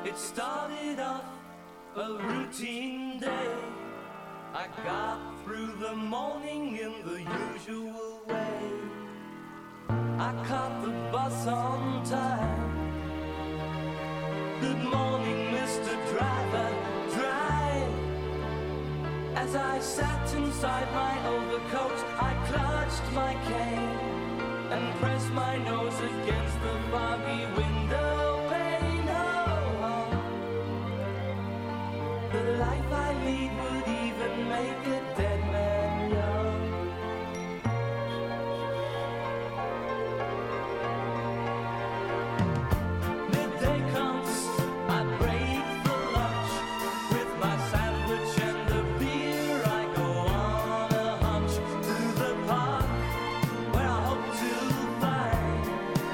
It started off a routine day. I got through the morning in the usual way. I caught the bus on time. Good morning, Mr. Driver, drive. As I sat inside my overcoat, I clutched my cane and pressed my nose against the foggy window pane. Oh, the life I lead would even make a dead man young. Midday comes, I break for lunch. With my sandwich and a beer, I go on a hunch to the park, where I hope to find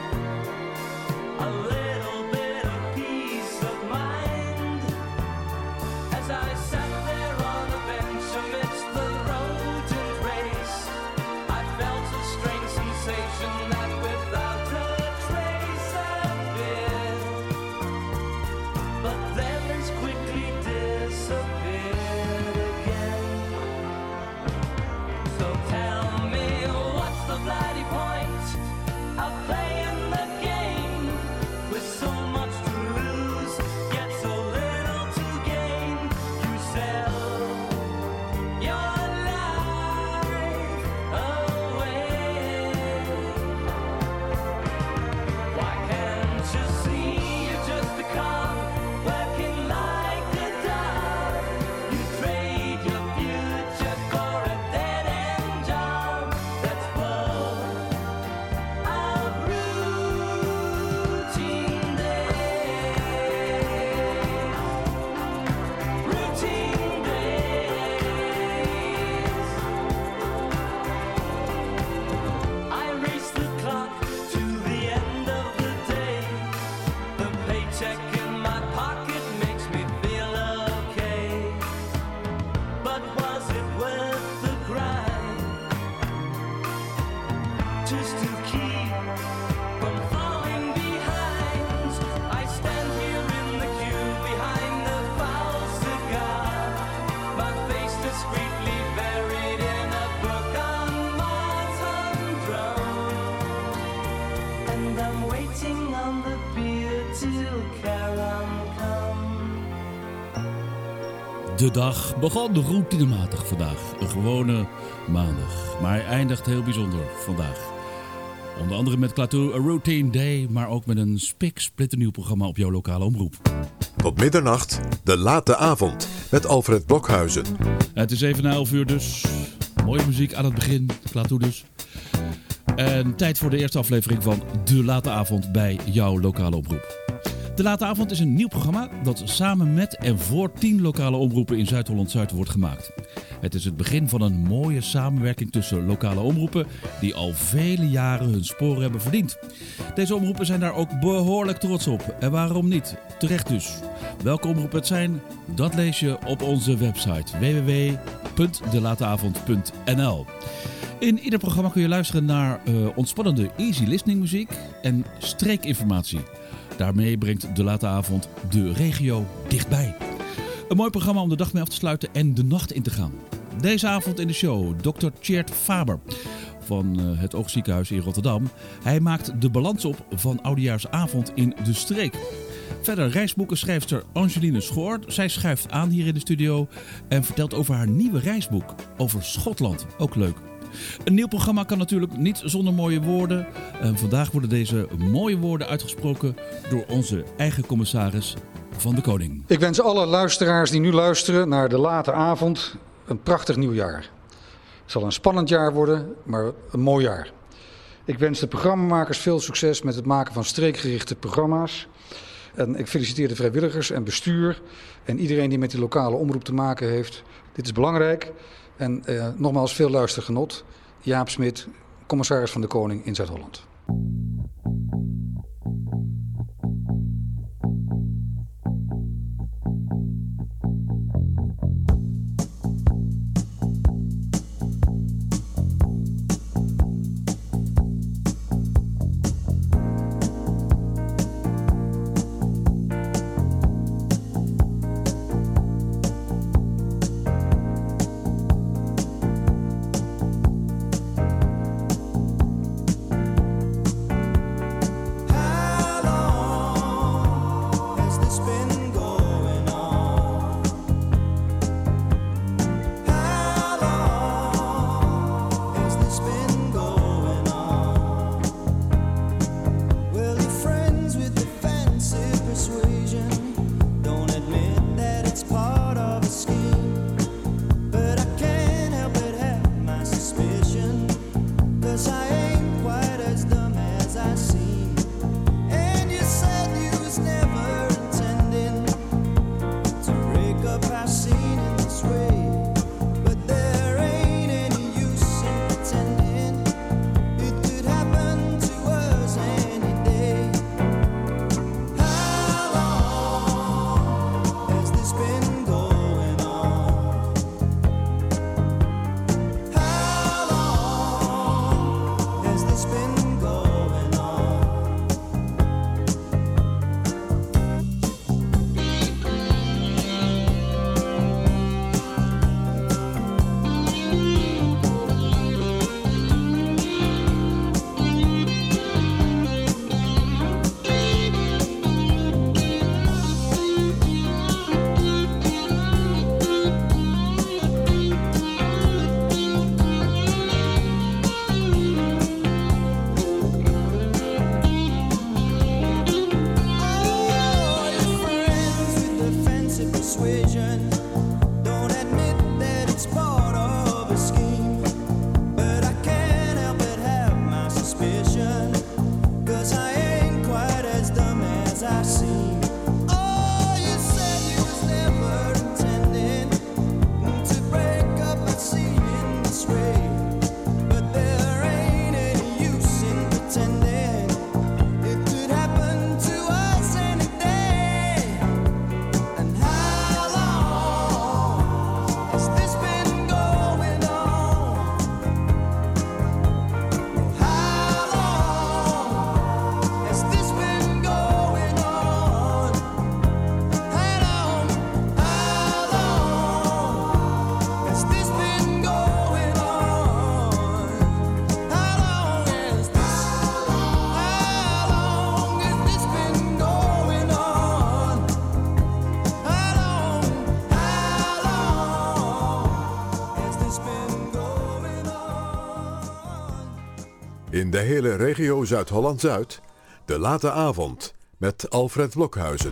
a little bit of peace of mind. As I sat there on a bench amidst the rodent race, I felt a strange sensation that without a trace appeared, but then as quickly disappeared again. So tell me, what's the bloody point of playing the game with so much to lose, yet so little to gain? You sell your life away. Why can't you see you're just a cog working like a dog? You trade your future for a dead-end job that's full of routine days. Routine days. I race the clock to the end of the day. The paycheck in my pocket makes me feel okay. But was it worth the grind just to keep from falling behind? I stand here in the queue behind the foul cigar, my face discreetly buried in a book on Mars humdrum, and I'm waiting on the beer till Charon come. De dag begon routinematig vandaag. Een gewone maandag. Maar hij eindigt heel bijzonder vandaag. Onder andere met Klaatu, A Routine Day, maar ook met een spiksplinternieuw programma op jouw lokale omroep. Tot middernacht, de late avond, met Alfred Blokhuizen. Het is even na 11 uur dus. Mooie muziek aan het begin, Klaatu dus. En tijd voor de eerste aflevering van De Late Avond bij jouw lokale omroep. De Late Avond is een nieuw programma dat samen met en voor 10 lokale omroepen in Zuid-Holland-Zuid wordt gemaakt. Het is het begin van een mooie samenwerking tussen lokale omroepen die al vele jaren hun sporen hebben verdiend. Deze omroepen zijn daar ook behoorlijk trots op. En waarom niet? Terecht dus. Welke omroepen het zijn, dat lees je op onze website www.delateavond.nl. In ieder programma kun je luisteren naar ontspannende easy listening muziek en streekinformatie. Daarmee brengt De Late Avond de regio dichtbij. Een mooi programma om de dag mee af te sluiten en de nacht in te gaan. Deze avond in de show Dr. Tjeerd Faber van het Oogziekenhuis in Rotterdam. Hij maakt de balans op van Oudejaarsavond in de streek. Verder reisboekenschrijfster Angeline Schoor. Zij schuift aan hier in de studio en vertelt over haar nieuwe reisboek over Schotland. Ook leuk. Een nieuw programma kan natuurlijk niet zonder mooie woorden. En vandaag worden deze mooie woorden uitgesproken door onze eigen commissaris van de Koning. Ik wens alle luisteraars die nu luisteren naar De Late Avond een prachtig nieuwjaar. Het zal een spannend jaar worden, maar een mooi jaar. Ik wens de programmamakers veel succes met het maken van streekgerichte programma's. En ik feliciteer de vrijwilligers en bestuur en iedereen die met die lokale omroep te maken heeft. Dit is belangrijk. En nogmaals veel luistergenot. Jaap Smit, commissaris van de Koning in Zuid-Holland. persuasion. Don't admit that it's part of a scheme, but I can't help but have my suspicion, 'cause I ain't quite as dumb as I seem. And you said you was never intending to break up our scene in this way, but there ain't any use in pretending it could happen to us any day. How long has this been going on? How long has this been going on? Oh, your friends with offensive persuasion don't admit that it's part of a scheme, but I can't help but have my suspicion, 'cause I ain't quite as dumb as I seem. Oh, you said you was never intending to break up a scene in this way, but there ain't any use in pretending it could happen to us any day. And how long has this been going on? How long has this been going on? How long has this been going on? How long has this been going on? How long has this been going on? In de hele regio Zuid-Holland-Zuid, de late avond met Alfred Blokhuizen.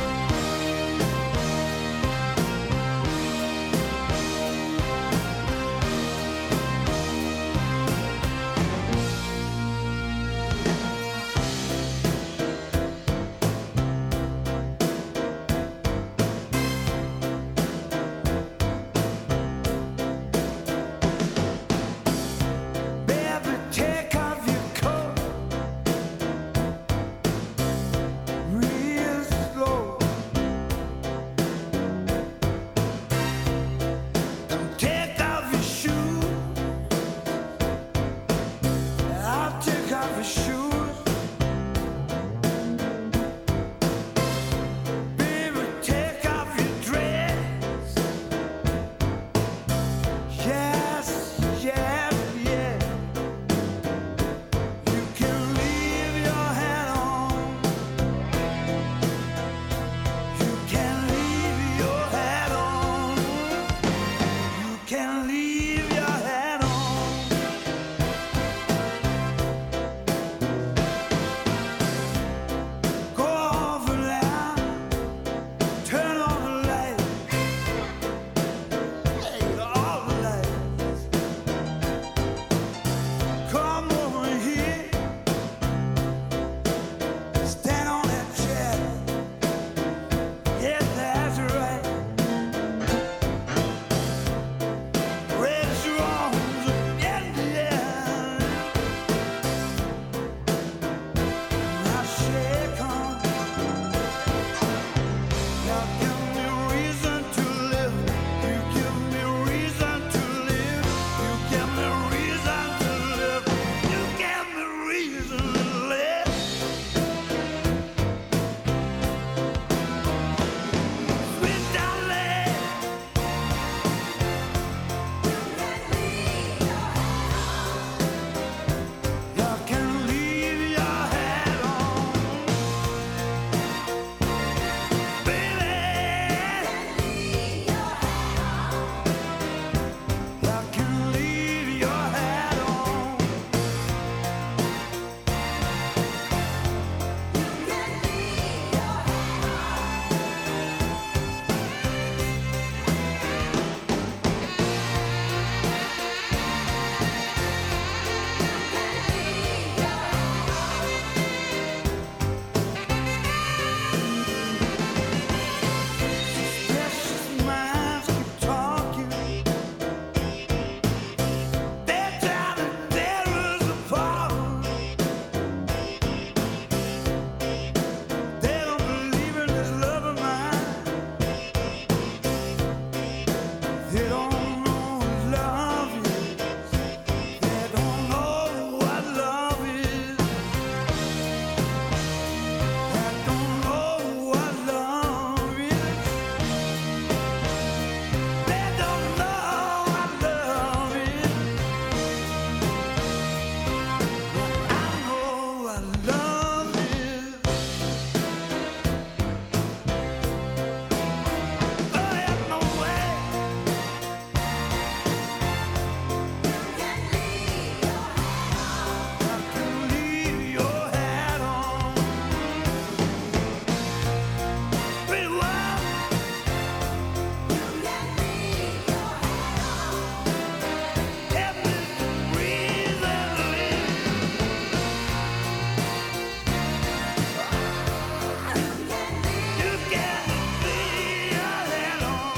Baby, take off your coat real slow.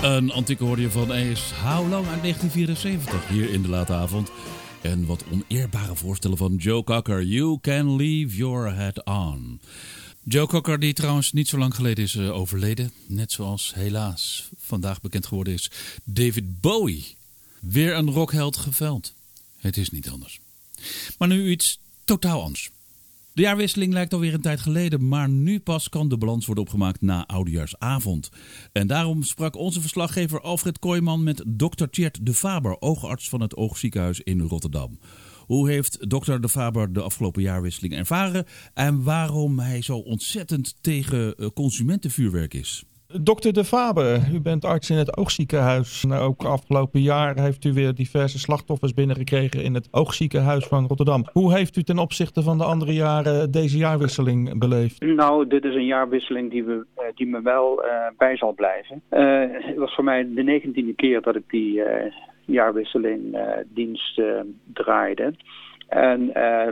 Een antieke hoorde je van Ace. How Long uit 1974 hier in de late avond. En wat oneerbare voorstellen van Joe Cocker. You Can Leave Your Head On. Joe Cocker, die trouwens niet zo lang geleden is overleden. Net zoals helaas vandaag bekend geworden is David Bowie. Weer een rockheld geveld. Het is niet anders. Maar nu iets totaal anders. De jaarwisseling lijkt alweer een tijd geleden, maar nu pas kan de balans worden opgemaakt na Oudejaarsavond. En daarom sprak onze verslaggever Alfred Kooijman met Dr. Tjerd de Faber, oogarts van het Oogziekenhuis in Rotterdam. Hoe heeft Dr. de Faber de afgelopen jaarwisseling ervaren en waarom hij zo ontzettend tegen consumentenvuurwerk is? Dokter de Faber, u bent arts in het Oogziekenhuis. Nou, ook afgelopen jaar heeft u weer diverse slachtoffers binnengekregen in het Oogziekenhuis van Rotterdam. Hoe heeft u ten opzichte van de andere jaren deze jaarwisseling beleefd? Nou, dit is een jaarwisseling die me wel bij zal blijven. Het was voor mij de 19e keer dat ik die jaarwisseling dienst draaide. En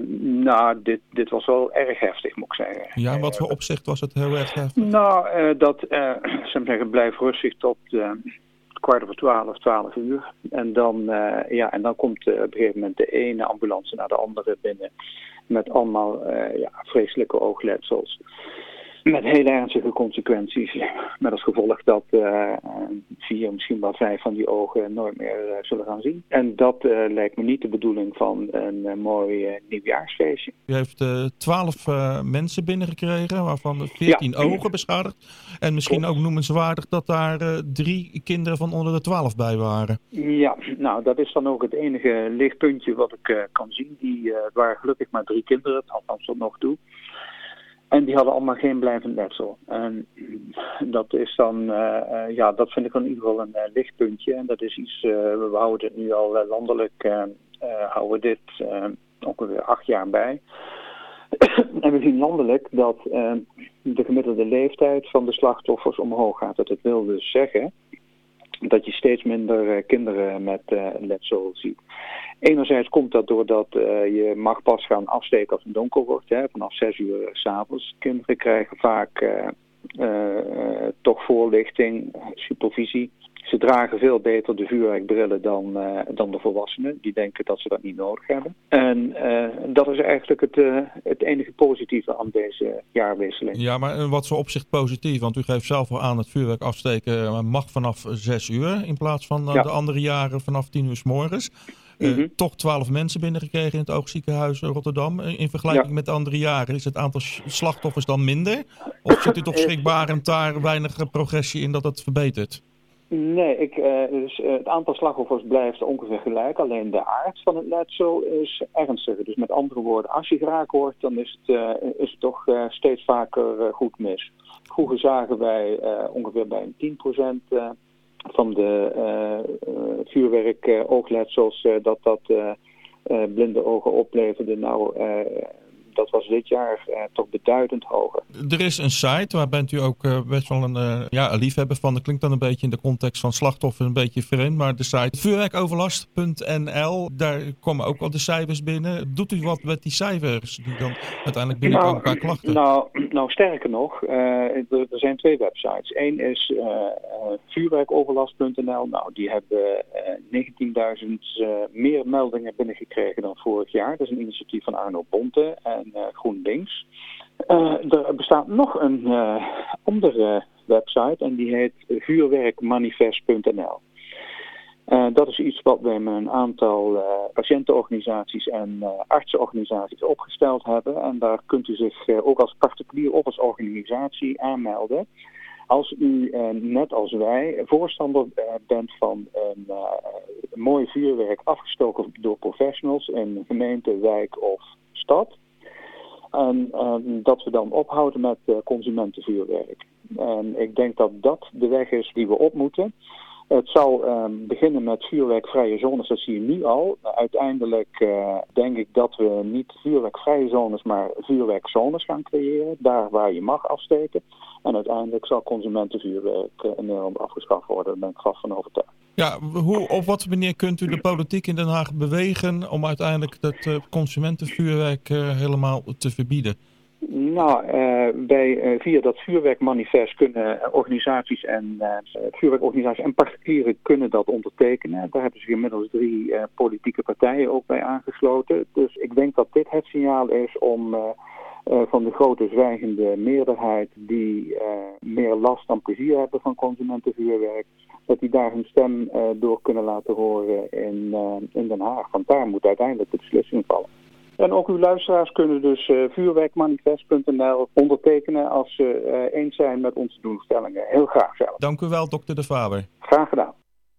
dit was wel erg heftig, moet ik zeggen. Ja, wat voor opzicht was het heel erg heftig? Nou, blijf rustig tot 11:45, 12:00. En dan komt op een gegeven moment de ene ambulance naar de andere binnen. Met allemaal vreselijke oogletsels. Met hele ernstige consequenties. Met als gevolg dat 4, misschien wel 5 van die ogen nooit meer zullen gaan zien. En dat lijkt me niet de bedoeling van een mooi nieuwjaarsfeestje. U heeft 12 mensen binnengekregen, waarvan 14 ogen beschadigd. En misschien ook noemenswaardig dat daar 3 kinderen van onder de 12 bij waren. Ja, nou dat is dan ook het enige lichtpuntje wat ik kan zien. Die waren gelukkig maar 3 kinderen, althans tot nog toe. En die hadden allemaal geen blijvend letsel. En dat is dan, dat vind ik in ieder geval een lichtpuntje. En dat is iets, we houden het nu al landelijk, houden we dit ongeveer 8 jaar bij. En we zien landelijk dat de gemiddelde leeftijd van de slachtoffers omhoog gaat. Dat wil dus zeggen dat je steeds minder kinderen met letsel ziet. Enerzijds komt dat doordat je mag pas gaan afsteken als het donker wordt. Hè, vanaf 6:00 s'avonds. Kinderen krijgen vaak toch voorlichting, supervisie. Ze dragen veel beter de vuurwerkbrillen dan de volwassenen. Die denken dat ze dat niet nodig hebben. En dat is eigenlijk het enige positieve aan deze jaarwisseling. Ja, maar in wat voor opzicht positief? Want u geeft zelf al aan het vuurwerk afsteken mag vanaf 6:00 in plaats van de andere jaren vanaf 10:00 's morgens. Toch 12 mensen binnengekregen in het Oogziekenhuis Rotterdam. In vergelijking met de andere jaren, is het aantal slachtoffers dan minder? Of zit u toch schrikbarend daar weinig progressie in dat het verbetert? Nee, dus het aantal slachtoffers blijft ongeveer gelijk. Alleen de aard van het letsel is ernstiger. Dus met andere woorden, als je geraakt wordt, dan is het toch steeds vaker goed mis. Vroeger zagen wij ongeveer bij een 10% van de vuurwerk-oogletsels dat blinde ogen opleverde. Nou, dat was dit jaar toch beduidend hoger. Er is een site, waar bent u ook best wel een liefhebber van. Dat klinkt dan een beetje in de context van slachtoffers een beetje vreemd. Maar de site vuurwerkoverlast.nl, daar komen ook al de cijfers binnen. Doet u wat met die cijfers die dan uiteindelijk binnenkomen qua klachten? Nou, sterker nog, er zijn 2 websites. Eén is vuurwerkoverlast.nl. Nou, die hebben 19.000 meer meldingen binnengekregen dan vorig jaar. Dat is een initiatief van Arno Bonte en GroenLinks. Er bestaat nog een andere website en die heet vuurwerkmanifest.nl. Dat is iets wat we met een aantal patiëntenorganisaties en artsenorganisaties opgesteld hebben. En daar kunt u zich ook als particulier of als organisatie aanmelden. Als u, net als wij, voorstander bent van een mooi vuurwerk afgestoken door professionals in gemeente, wijk of stad. En dat we dan ophouden met consumentenvuurwerk. En ik denk dat dat de weg is die we op moeten. Het zal beginnen met vuurwerkvrije zones, dat zie je nu al. Uiteindelijk denk ik dat we niet vuurwerkvrije zones, maar vuurwerkzones gaan creëren. Daar waar je mag afsteken. En uiteindelijk zal consumentenvuurwerk in Nederland afgeschaft worden. Daar ben ik vast van overtuigd. Ja, op wat manier kunt u de politiek in Den Haag bewegen om uiteindelijk dat consumentenvuurwerk helemaal te verbieden? Via dat vuurwerkmanifest kunnen organisaties vuurwerkorganisaties en particulieren kunnen dat ondertekenen. Daar hebben zich inmiddels 3 politieke partijen ook bij aangesloten. Dus ik denk dat dit het signaal is om van de grote zwijgende meerderheid die meer last dan plezier hebben van consumentenvuurwerk, dat die daar hun stem door kunnen laten horen in Den Haag. Want daar moet uiteindelijk de beslissing vallen. En ook uw luisteraars kunnen dus vuurwerkmanifest.nl ondertekenen als ze eens zijn met onze doelstellingen. Heel graag zelf. Dank u wel, dokter De Faber. Graag gedaan.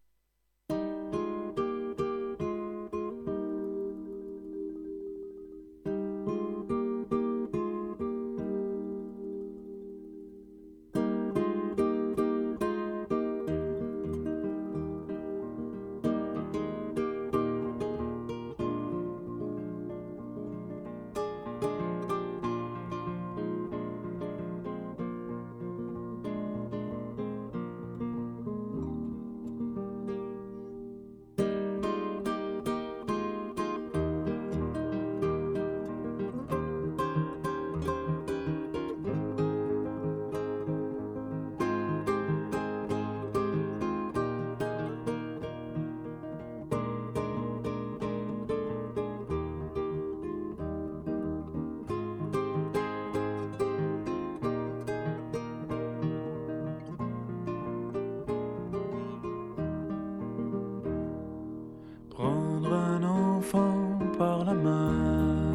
Prendre un enfant par la main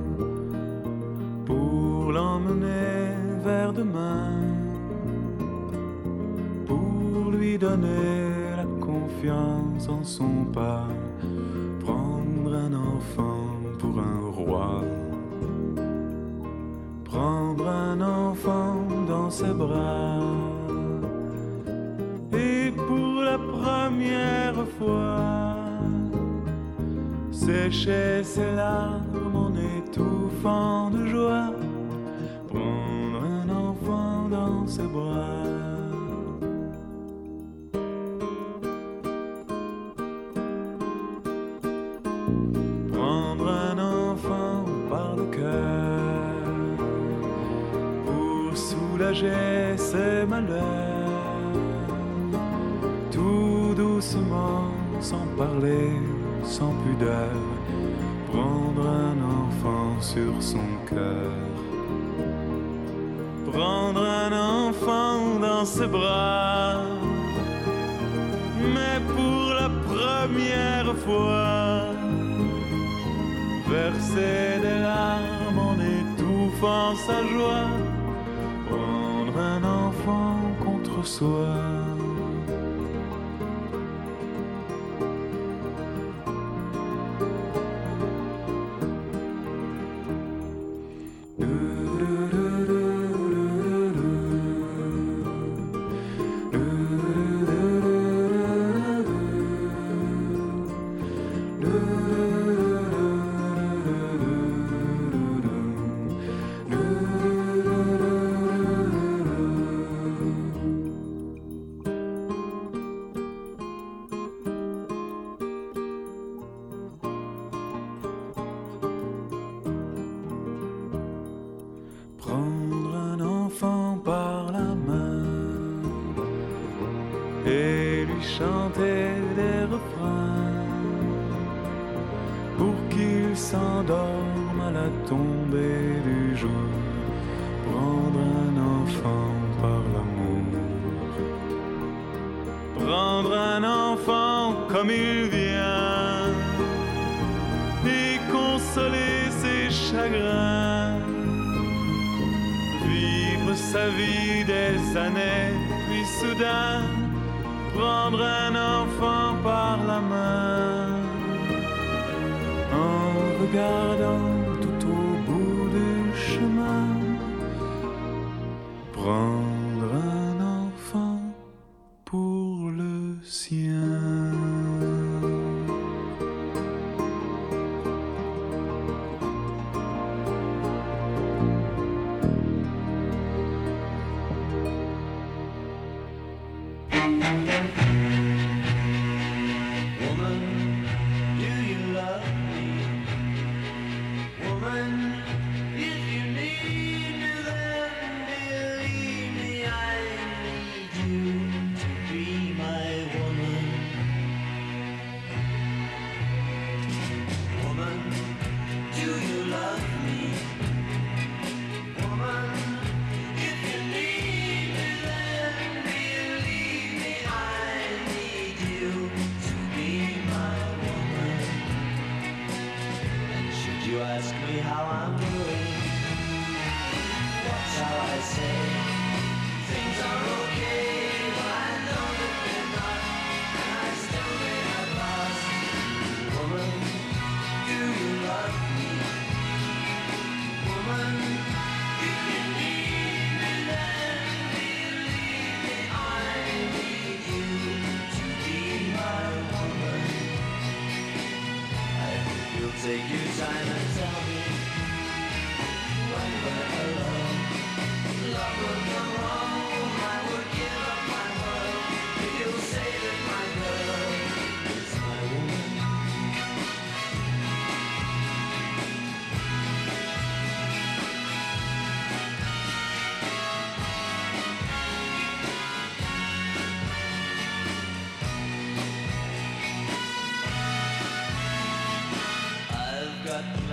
pour l'emmener vers demain, pour lui donner la confiance en son pas. Prendre un enfant pour un roi, prendre un enfant dans ses bras, et pour la première fois sécher ses larmes en étouffant de joie, prendre un enfant dans ses bras. Prendre un enfant par le cœur pour soulager ses malheurs, tout doucement, sans parler, sans pudeur, prendre un enfant sur son cœur, prendre un enfant dans ses bras, mais pour la première fois, verser des larmes en étouffant sa joie, prendre un enfant contre soi. Prendre un enfant par la main et lui chanter des refrains pour qu'il s'endorme à la tombée du jour. Prendre un enfant par l'amour, prendre un enfant comme il vient et consoler ses chagrins, vivre sa vie des années, puis soudain prendre un enfant par la main, en regardant tout au bout du chemin, prendre un enfant pour le sien. Woman, if you need me,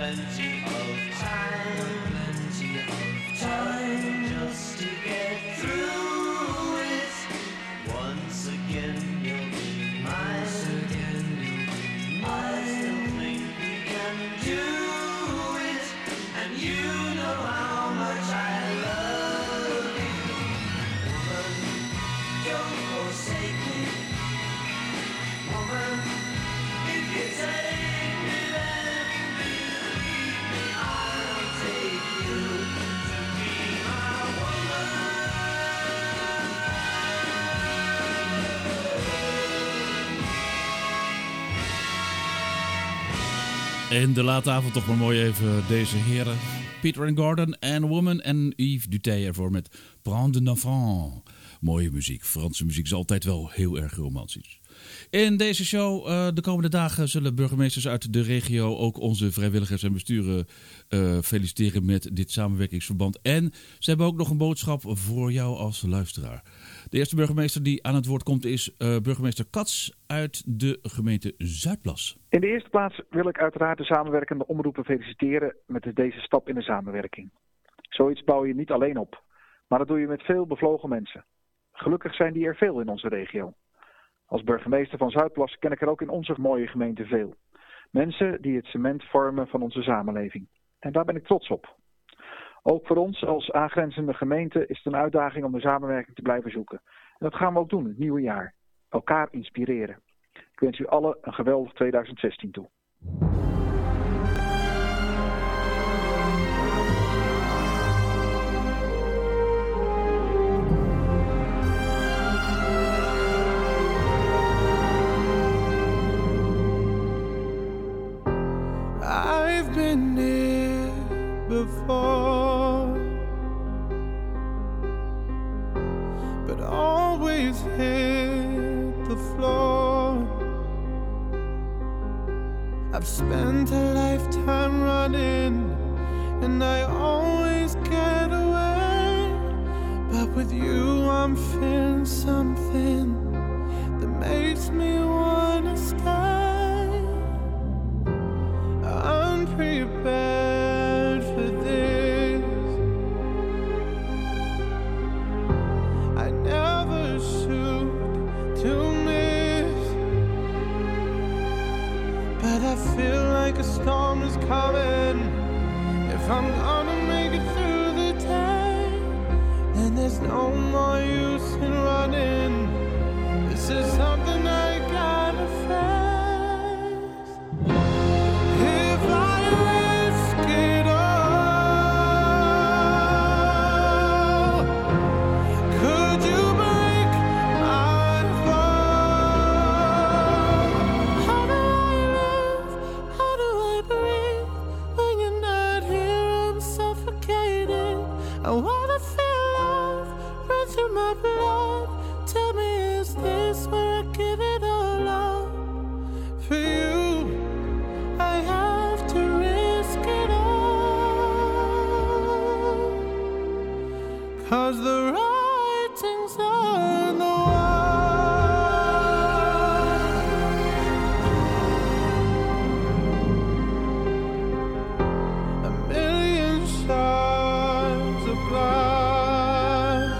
plenty of time, time just to get through it. Once again you'll be mine. I still think we can do it, and you know how much I love you. Woman, don't forsake me. Woman, if you take me, then believe me, I'll take you to be my woman. En de late avond toch maar mooi even deze heren. Peter and Gordon en Woman en Yves Duteil ervoor met Prends de Enfant. Mooie muziek. Franse muziek is altijd wel heel erg romantisch. In deze show de komende dagen zullen burgemeesters uit de regio ook onze vrijwilligers en besturen feliciteren met dit samenwerkingsverband. En ze hebben ook nog een boodschap voor jou als luisteraar. De eerste burgemeester die aan het woord komt is burgemeester Kats uit de gemeente Zuidplas. In de eerste plaats wil ik uiteraard de samenwerkende omroepen feliciteren met deze stap in de samenwerking. Zoiets bouw je niet alleen op, maar dat doe je met veel bevlogen mensen. Gelukkig zijn die er veel in onze regio. Als burgemeester van Zuidplas ken ik er ook in onze mooie gemeente veel. Mensen die het cement vormen van onze samenleving. En daar ben ik trots op. Ook voor ons als aangrenzende gemeente is het een uitdaging om de samenwerking te blijven zoeken. En dat gaan we ook doen het nieuwe jaar. Elkaar inspireren. Ik wens u allen een geweldig 2016 toe. I've been here before, but always hit the floor. I've spent a lifetime running, and I always get away. But with you I'm feeling something that makes me wanna stay. Unprepared for this, I never shoot to miss, but I feel like a storm is coming. If I'm gonna make it through the day, then there's no more use in running. This is something I gotta face. If I risk it all, could you break my fall? How do I live? How do I breathe? When you're not here, I'm suffocating. I wanna feel love run through my blood. Tell me, is this where I give it all up? For you, I have to risk it all, 'cause the writing's on the wall. A million shards of glass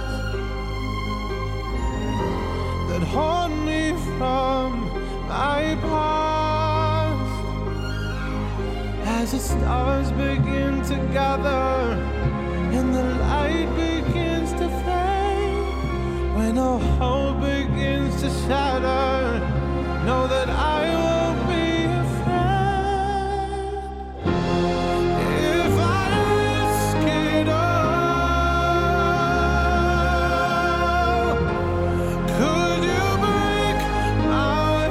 that haunt me from my past. As the stars begin to gather and the light begins to fade, when all hope begins to shatter, know that I won't be afraid. If I risk it all, could you break my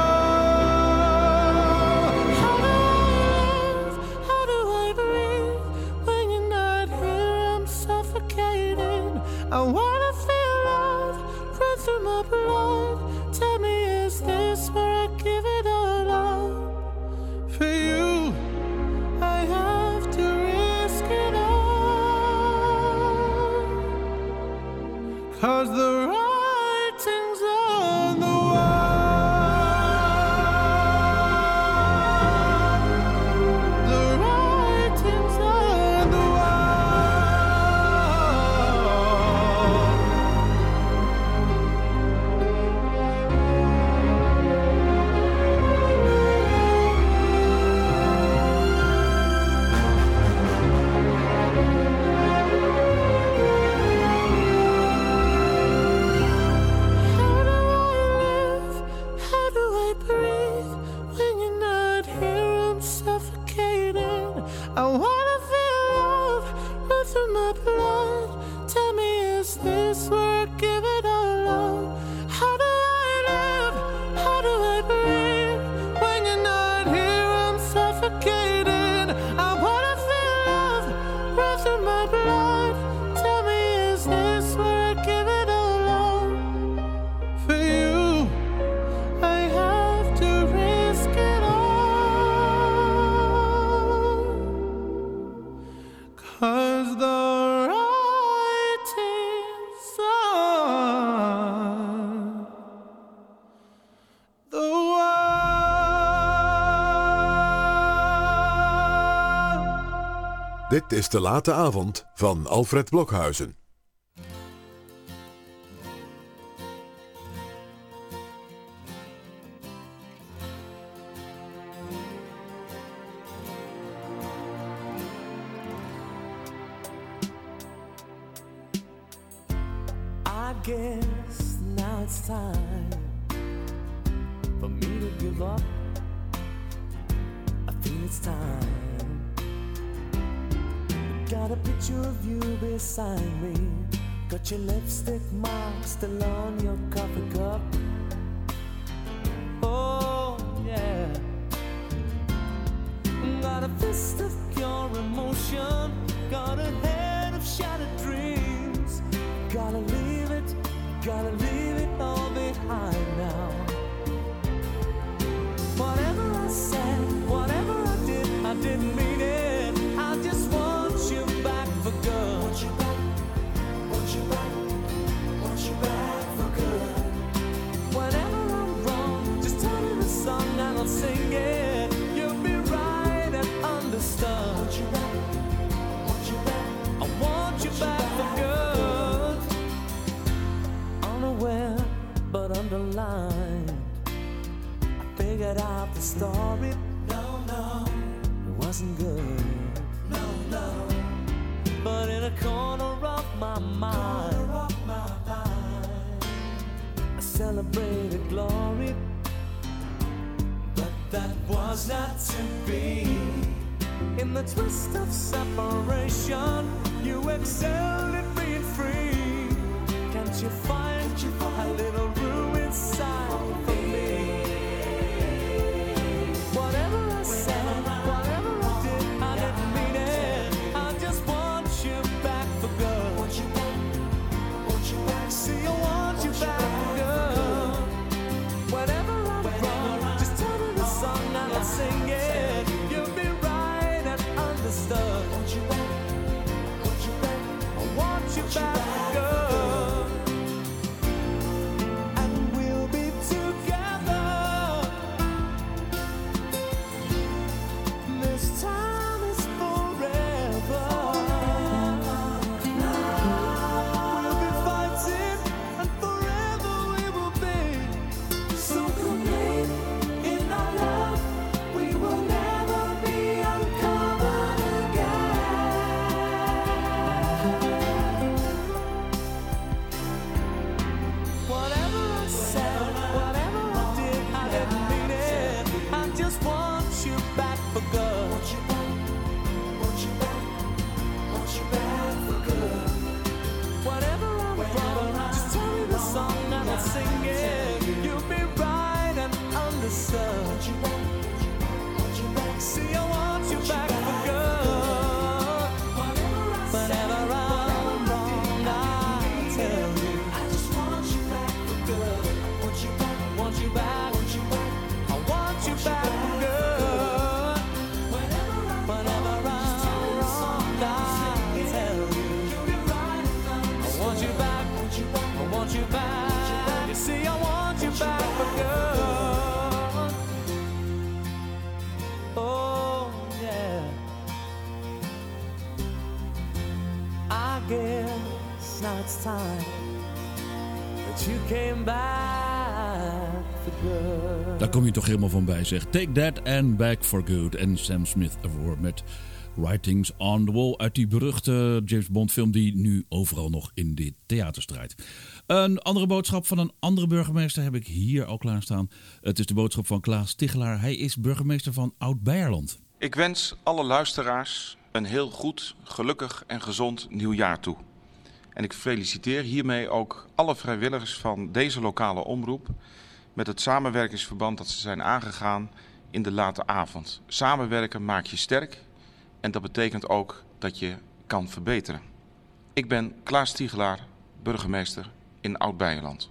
fall? How do I live? How do I breathe? When you're not here, I'm suffocating. I wanna feel love run through my blood. Tell me, is this where I give it all up? For you, I have to risk it all, 'cause the writing's on the wall. The writing's Dit is De Late Avond van Alfred Blokhuizen. I guess now it's time for me to give up. I feel it's time. Got a picture of you beside me. Got your lipstick mark still on your coffee cup. Oh yeah. Got a fist of pure emotion. Got a head of shattered dreams. Gotta leave it all behind now. Whatever I said, whatever I didn't mean it. I just want you back for good. Want you back, want you back, want you back for good. Whenever I'm wrong, just tell me the song and I'll sing it. You'll be right and understood. Want you back, want you back, I want you back for good. Unaware but underlined, I figured out the story. No, it wasn't good. No, but in a corner of my mind, I celebrated glory, but that was not to be. In the twist of separation, you excelled at being free. Can't you find a little room inside for me? Whatever I said, whatever I didn't mean it. I just want you back for good. Want you back, see I want you back for good. Whenever I'm wrong, just tell me the song and I'll sing it. You'll be right and understood. Want you back, I want you back for good. And we'll be together. This time is forever. We'll be fighting, and forever we will be so complete in our love. We will never be uncovered again. Whatever I said, whatever I didn't mean it. I just want you back for good. Want you back, want you back for good. Whatever I'm wrong, just tell me the song and I'll sing it. You'll be right and understood. Want you back, see I want you back for good. Whenever I'm wrong, I tell you. I just want you back for good. Want you back, want you back, want you back. I want you back for good. Whenever I'm wrong, I tell you. I want you back, I want you back. You see, I want you back for good. Oh yeah. I guess now it's time that you came back for good. Daar kom je toch helemaal van bij, zeg. Take That and Back for Good. En Sam Smith ervoor met Writings on the Wall uit die beruchte James Bond film die nu overal nog in dit theater strijdt. Een andere boodschap van een andere burgemeester heb ik hier al klaarstaan. Het is de boodschap van Klaas Tichelaar. Hij is burgemeester van Oud-Beierland. Ik wens alle luisteraars een heel goed, gelukkig en gezond nieuwjaar toe. En ik feliciteer hiermee ook alle vrijwilligers van deze lokale omroep met het samenwerkingsverband dat ze zijn aangegaan in de late avond. Samenwerken maakt je sterk en dat betekent ook dat je kan verbeteren. Ik ben Klaas Tichelaar, burgemeester in Oud-Beierland.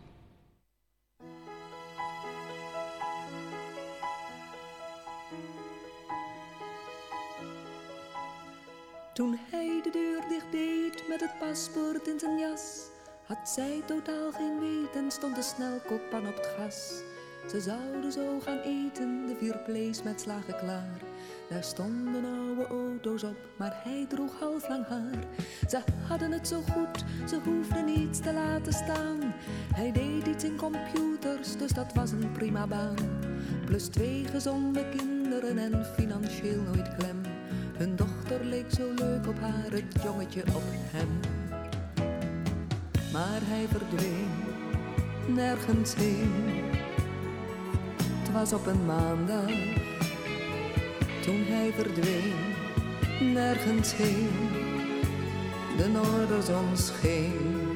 Toen hij de deur dicht deed met het paspoort in zijn jas, had zij totaal geen weet en stond de snelkookpan op het gas. Ze zouden zo gaan eten, de 4 vleesmetslagen klaar. Daar stonden oude auto's op, maar hij droeg halflang haar. Ze hadden het zo goed, ze hoefden niets te laten staan. Hij deed iets in computers, dus dat was een prima baan. Plus 2 gezonde kinderen en financieel nooit klem. Hun dochter leek zo leuk op haar, het jongetje op hem. Maar hij verdween, nergens heen. Het was op een maandag, toen hij verdween, nergens heen. De noorderzon scheen.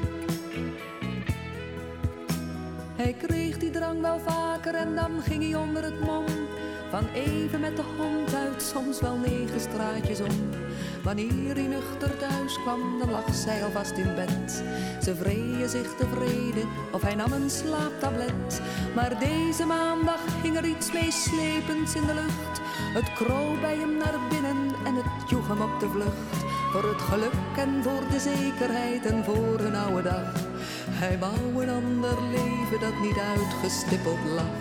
Hij kreeg die drang wel vaker en dan ging hij onder het mom. Van even met de hond uit, soms wel 9 straatjes om. Wanneer hij nuchter thuis kwam, dan lag zij alvast in bed. Ze vreeën zich tevreden, of hij nam een slaaptablet. Maar deze maandag hing er iets meeslepends in de lucht. Het kroop bij hem naar binnen en het joeg hem op de vlucht. Voor het geluk en voor de zekerheid en voor een oude dag. Hij wou een ander leven dat niet uitgestippeld lag.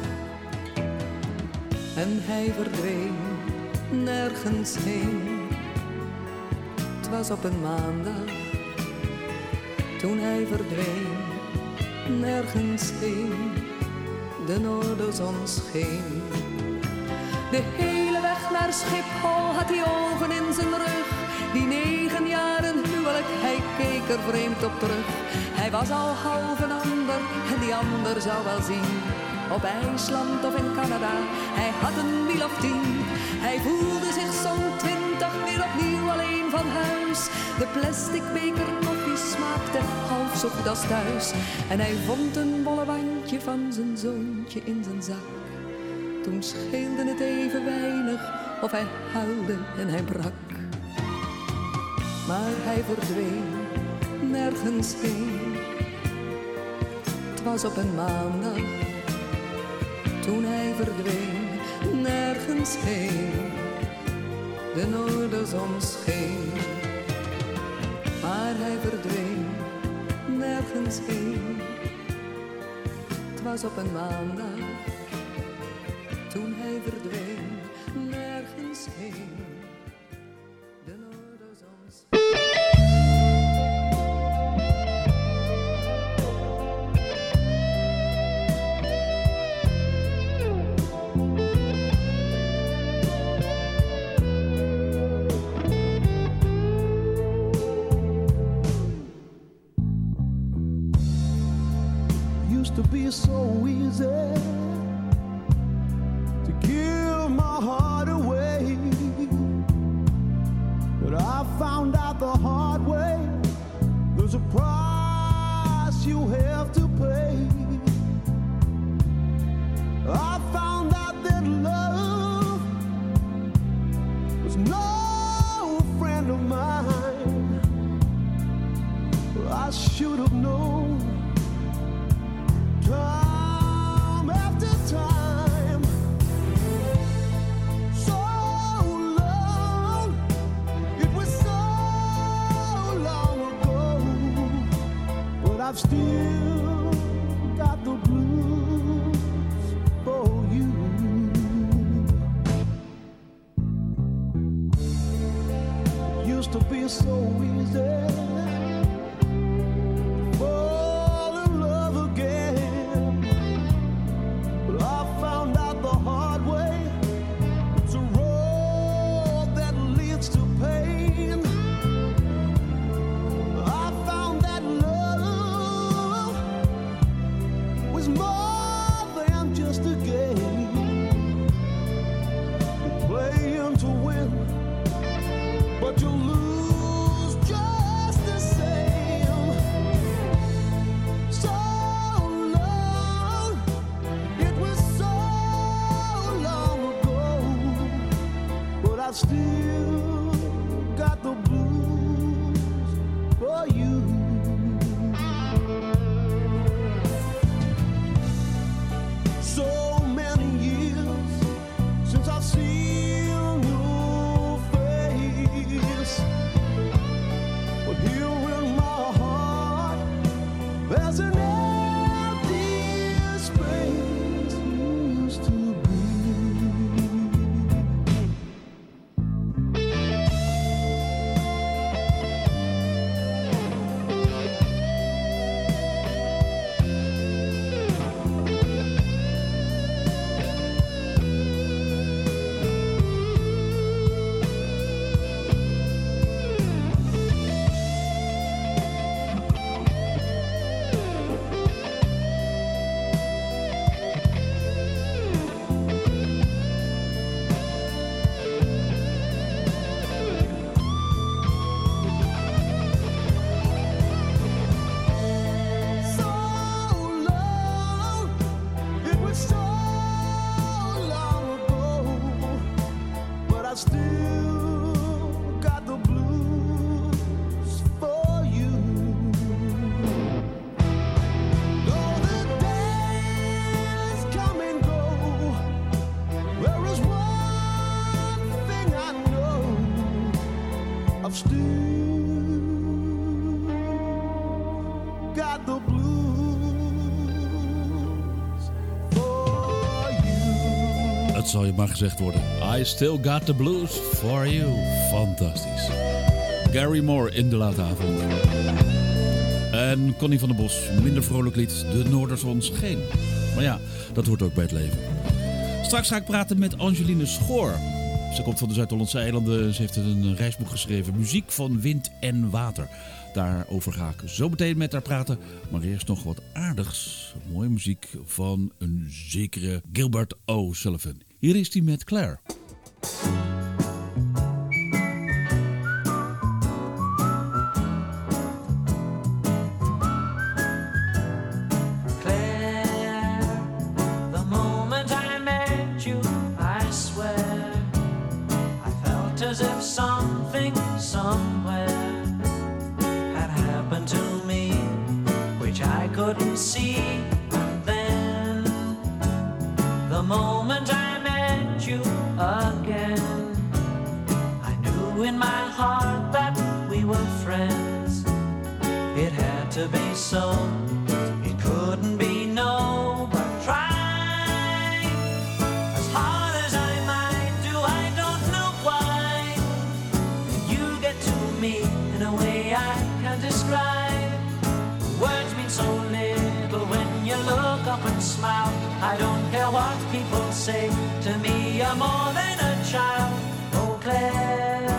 En hij verdween, nergens heen. Het was op een maandag, toen hij verdween, nergens heen. De noorderzon scheen. De hele weg naar Schiphol had hij ogen in zijn rug. Die 9 jaren huwelijk, hij keek er vreemd op terug. Hij was al half een ander en die ander zou wel zien. Op IJsland of in Canada, hij had een wiel of 10. Hij voelde zich zo'n 20 weer opnieuw alleen van huis. De plastic beker koffie smaakte half zo goed als thuis. En hij vond een bolle wandje van zijn zoontje in zijn zak. Toen scheelde het even weinig of hij huilde en hij brak. Maar hij verdween, nergens heen. Het was op een maandag, toen hij verdween, nergens heen. De noorderzon scheen. Maar hij verdween, nergens heen. Het was op een maandag, toen hij verdween, nergens heen. De noorderzon scheen. To be so easy to give my heart away, but I found out the hard way there's a price you have to pay. I found out that love was no friend of mine. I should have known. Time after time, so long, it was so long ago, but I've still got the blues for you. It used to be so easy. I've still got the blues for you. So many years since I've seen your face, but here in my heart there's an empty space. Dat zal je maar gezegd worden. I still got the blues for you. Fantastisch. Gary Moore in de late avond. En Connie van der Bos, minder vrolijk lied, De Noorderzon scheen. Maar ja, dat hoort ook bij het leven. Straks ga ik praten met Angeline Schoor. Ze komt van de Zuid-Hollandse eilanden. Ze heeft een reisboek geschreven. Muziek van wind en water. Daarover ga ik zo meteen met haar praten. Maar eerst nog wat aardigs. Mooie muziek van een zekere Gilbert O'Sullivan. Hier is hij met Claire. Couldn't see, and then the moment I met you again, I knew in my heart that we were friends. It had to be so, it couldn't be no, but try as hard as I might do, I don't know why you get to me in a way I can't describe. Words mean so little when you look up and smile. I don't care what people say, to me you're more than a child. Oh Claire,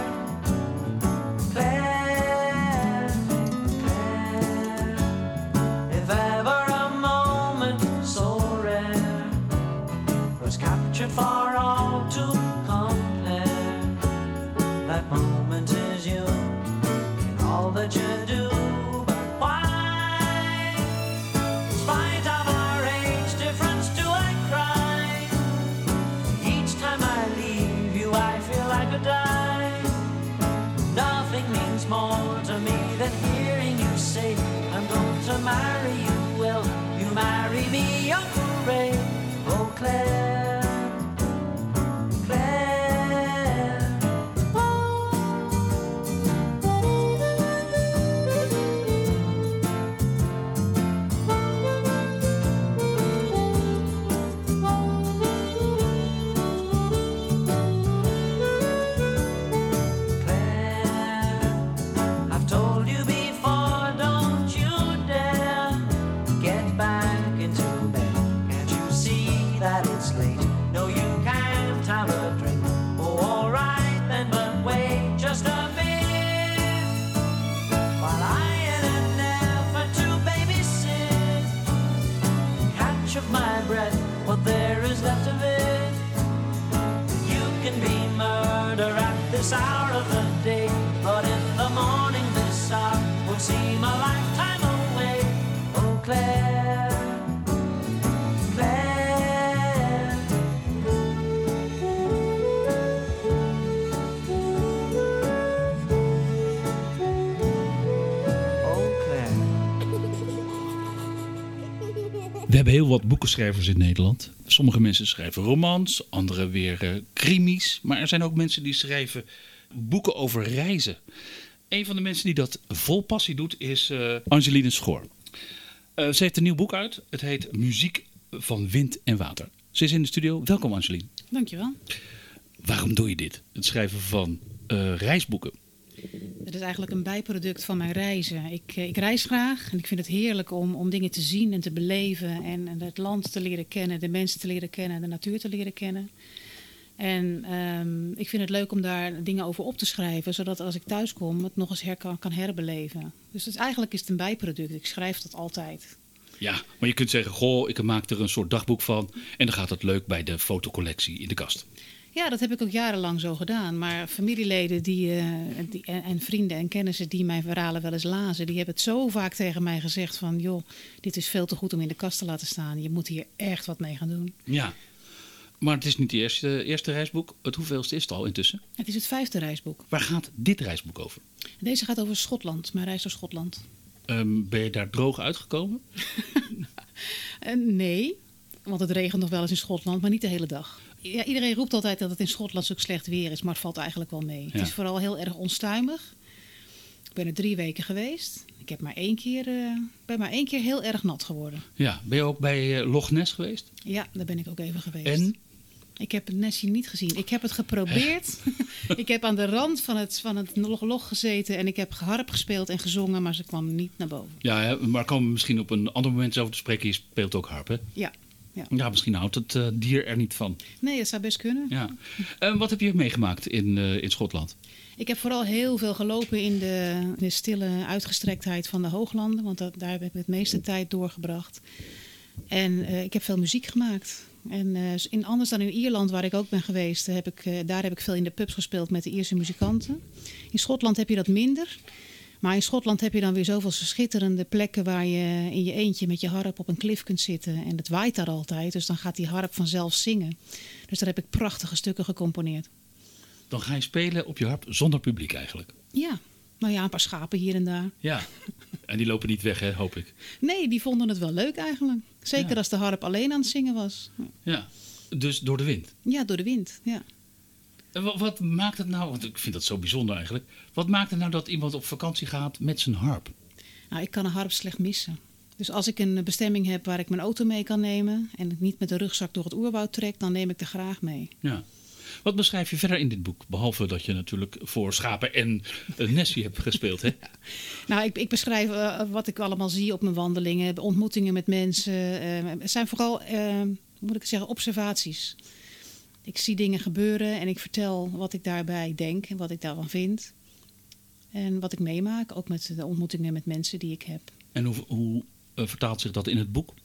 Claire, Claire. If ever a moment so rare was captured for all to compare, that moment is you in all that you do. More to me than hearing you say I'm going to marry you. Well, you marry me, you're great. Oh Claire, Claire. What there is left of it. You can be murder at this hour of the day, but in the morning this hour would seem a lifetime away. Oh Claire, Claire. Oh Claire. We hebben heel wat boekenschrijvers in Nederland. Sommige mensen schrijven romans, anderen weer krimis. Maar er zijn ook mensen die schrijven boeken over reizen. Een van de mensen die dat vol passie doet is Angeline Schoor. Ze heeft een nieuw boek uit. Het heet Muziek van wind en water. Ze is in de studio. Welkom Angeline. Dankjewel. Waarom doe je dit? Het schrijven van reisboeken. Het is eigenlijk een bijproduct van mijn reizen. Ik reis graag en ik vind het heerlijk om dingen te zien en te beleven. En het land te leren kennen, de mensen te leren kennen, de natuur te leren kennen. En ik vind het leuk om daar dingen over op te schrijven, zodat als ik thuis kom het nog eens kan herbeleven. Dus eigenlijk is het een bijproduct. Ik schrijf dat altijd. Ja, maar je kunt zeggen, goh, ik maak er een soort dagboek van. En dan gaat het leuk bij de fotocollectie in de kast. Ja, dat heb ik ook jarenlang zo gedaan. Maar familieleden en vrienden en kennissen die mijn verhalen wel eens lazen, die hebben het zo vaak tegen mij gezegd van, joh, dit is veel te goed om in de kast te laten staan. Je moet hier echt wat mee gaan doen. Ja, maar het is niet het eerste reisboek. Het hoeveelste is het al intussen? Het is het 5e reisboek. Waar gaat dit reisboek over? Deze gaat over Schotland, mijn reis door Schotland. Ben je daar droog uitgekomen? Nee, want het regent nog wel eens in Schotland, maar niet de hele dag. Ja, iedereen roept altijd dat het in Schotland zo slecht weer is, maar het valt eigenlijk wel mee. Ja. Het is vooral heel erg onstuimig. Ik ben er 3 weken geweest. Ik heb ben maar één keer heel erg nat geworden. Ja, ben je ook bij Loch Ness geweest? Ja, daar ben ik ook even geweest. En? Ik heb het Nessie niet gezien. Ik heb het geprobeerd. Ik heb aan de rand van het log gezeten en ik heb geharp gespeeld en gezongen, maar ze kwam niet naar boven. Ja, hè, maar komen we misschien op een ander moment over te spreken. Je speelt ook harp, hè? Ja. Ja, misschien houdt het dier er niet van. Nee, dat zou best kunnen. Ja. Wat heb je meegemaakt in Schotland? Ik heb vooral heel veel gelopen in de stille uitgestrektheid van de hooglanden, want daar heb ik het meeste tijd doorgebracht. En ik heb veel muziek gemaakt. En anders dan in Ierland, waar ik ook ben geweest, daar heb ik veel in de pubs gespeeld met de Ierse muzikanten. In Schotland heb je dat minder. Maar in Schotland heb je dan weer zoveel schitterende plekken waar je in je eentje met je harp op een klif kunt zitten. En het waait daar altijd, dus dan gaat die harp vanzelf zingen. Dus daar heb ik prachtige stukken gecomponeerd. Dan ga je spelen op je harp zonder publiek eigenlijk? Ja, nou ja, een paar schapen hier en daar. Ja, en die lopen niet weg, hè, hoop ik. Nee, die vonden het wel leuk eigenlijk. Zeker als de harp alleen aan het zingen was. Ja, dus door de wind? Ja, door de wind, ja. Wat maakt het nou, want ik vind dat zo bijzonder eigenlijk. Wat maakt het nou dat iemand op vakantie gaat met zijn harp? Nou, ik kan een harp slecht missen. Dus als ik een bestemming heb waar ik mijn auto mee kan nemen en ik niet met de rugzak door het oerwoud trek, dan neem ik er graag mee. Ja. Wat beschrijf je verder in dit boek? Behalve dat je natuurlijk voor schapen en Nessie hebt gespeeld, hè? Nou, ik beschrijf wat ik allemaal zie op mijn wandelingen, ontmoetingen met mensen. Het zijn vooral, hoe moet ik zeggen, observaties. Ik zie dingen gebeuren en ik vertel wat ik daarbij denk en wat ik daarvan vind. En wat ik meemaak, ook met de ontmoetingen met mensen die ik heb. En hoe vertaalt zich dat in het boek?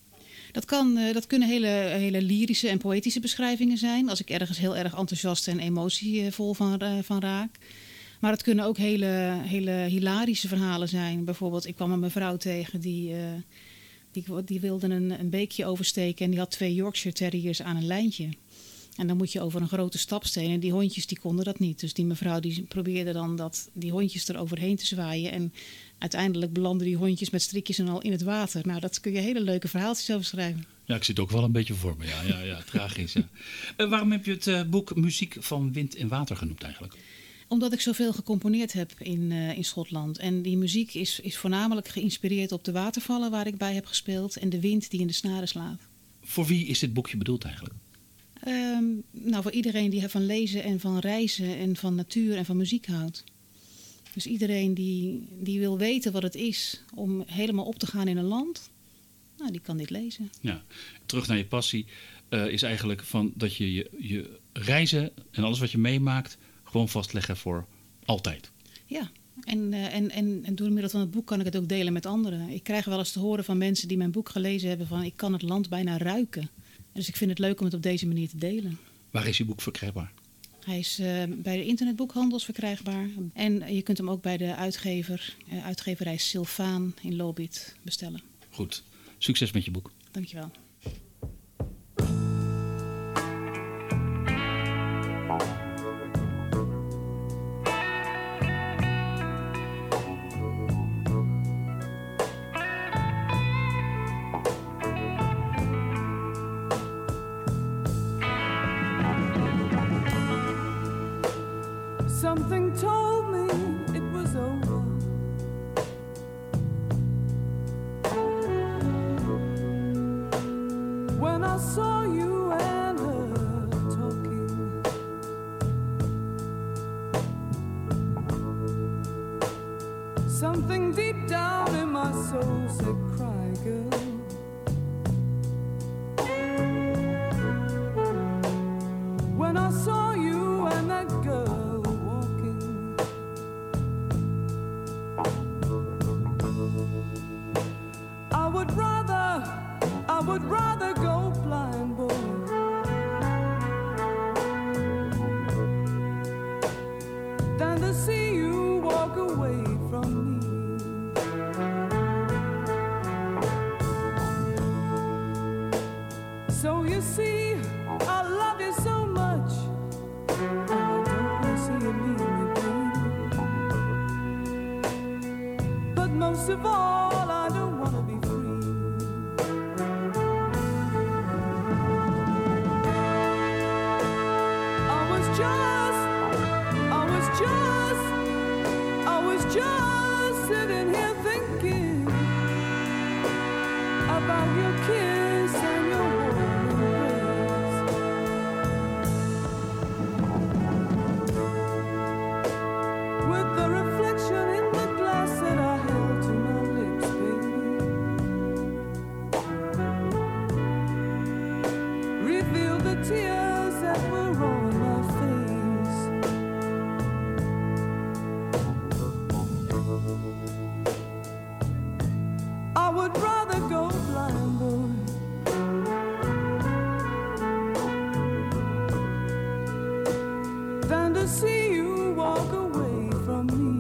Dat kunnen hele lyrische en poëtische beschrijvingen zijn. Als ik ergens heel erg enthousiast en emotievol van raak. Maar het kunnen ook hele hilarische verhalen zijn. Bijvoorbeeld, ik kwam een mevrouw tegen die wilde een beekje oversteken. En die had 2 Yorkshire Terriers aan een lijntje. En dan moet je over een grote stapsteen. En die hondjes die konden dat niet. Dus die mevrouw die probeerde dan die hondjes er overheen te zwaaien. En uiteindelijk belanden die hondjes met strikjes en al in het water. Nou, dat kun je hele leuke verhaaltjes over schrijven. Ja, ik zit ook wel een beetje voor me. Ja, tragisch. Ja. Waarom heb je het boek Muziek van Wind en Water genoemd eigenlijk? Omdat ik zoveel gecomponeerd heb in Schotland. En die muziek is voornamelijk geïnspireerd op de watervallen waar ik bij heb gespeeld. En de wind die in de snaren slaat. Voor wie is dit boekje bedoeld eigenlijk? Nou, voor iedereen die van lezen en van reizen en van natuur en van muziek houdt. Dus iedereen die wil weten wat het is om helemaal op te gaan in een land, nou, die kan dit lezen. Ja, terug naar je passie is eigenlijk van dat je reizen en alles wat je meemaakt gewoon vastleggen voor altijd. Ja, en door middel van het boek kan ik het ook delen met anderen. Ik krijg wel eens te horen van mensen die mijn boek gelezen hebben van ik kan het land bijna ruiken. Dus ik vind het leuk om het op deze manier te delen. Waar is je boek verkrijgbaar? Hij is bij de internetboekhandels verkrijgbaar. En je kunt hem ook bij de uitgeverij Sylfaan in Lobith bestellen. Goed. Succes met je boek. Dankjewel. Something told me it was over. When I saw you and her talking, something deep down in my soul said, cry, girl. When I saw you and that girl, I would rather go blind, boy, than to see you walk away from me. So you see, I love you so much, and I don't want to see you leave me, baby. But most of all, I don't want to be free. Just sitting here thinking about your kiss and your warm embrace. tears that were on my face. I would rather go blind, boy, than to see you walk away from me.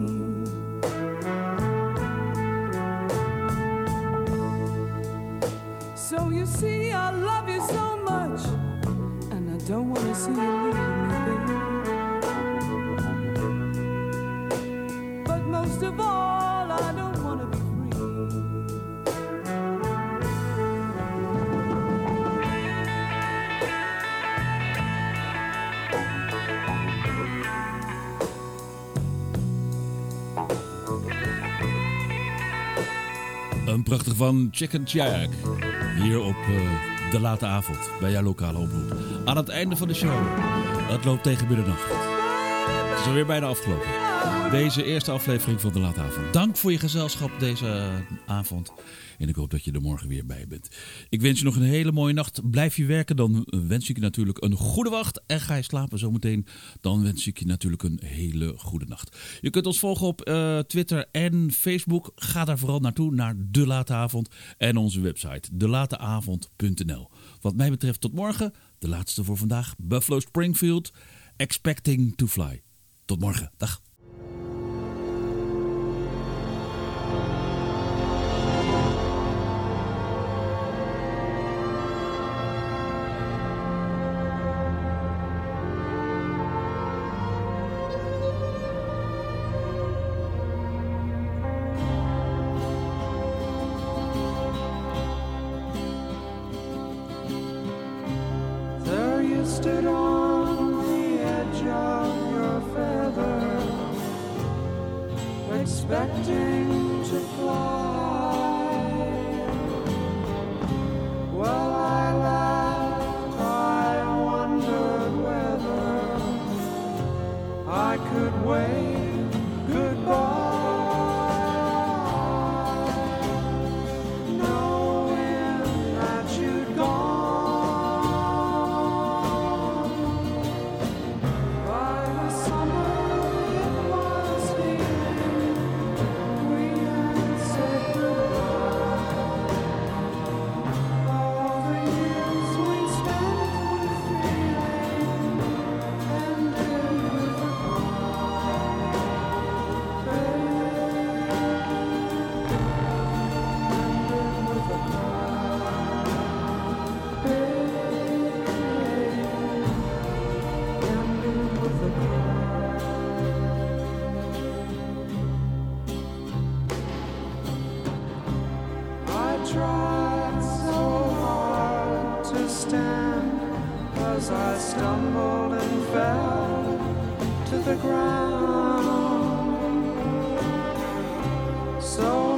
So you see, I love you so much, and I don't want to see you leave me, baby. But most of all, I don't want to be free. Een prachtig van Chicken Jack. Hier op de late avond bij jouw lokale omroep. Aan het einde van de show. Het loopt tegen middernacht. Het is alweer bijna afgelopen. Deze eerste aflevering van de late avond. Dank voor je gezelschap deze avond. En ik hoop dat je er morgen weer bij bent. Ik wens je nog een hele mooie nacht. Blijf je werken, dan wens ik je natuurlijk een goede wacht. En ga je slapen zometeen, dan wens ik je natuurlijk een hele goede nacht. Je kunt ons volgen op Twitter en Facebook. Ga daar vooral naartoe, naar De Late Avond. En onze website, delateavond.nl. Wat mij betreft tot morgen. De laatste voor vandaag, Buffalo Springfield. Expecting to Fly. Tot morgen. Dag. There you stood on the edge of your feather, expecting to fly. Well, I laughed, I wondered whether I could wave goodbye. As I stumbled and fell to the ground, so